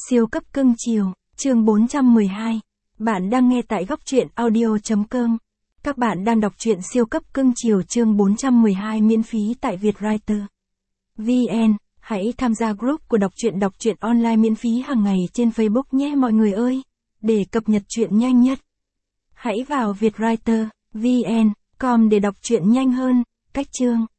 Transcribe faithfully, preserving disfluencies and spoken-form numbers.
Siêu cấp cưng chiều, chương bốn trăm mười hai. Bạn đang nghe tại góc truyện audio chấm com. Các bạn đang đọc truyện siêu cấp cưng chiều chương bốn trăm mười hai miễn phí tại Vietwriter. vê en, hãy tham gia group của đọc truyện đọc truyện online miễn phí hàng ngày trên Facebook nhé mọi người ơi, để cập nhật truyện nhanh nhất. Hãy vào Vietwriter, vê en, com để đọc truyện nhanh hơn. Cách chương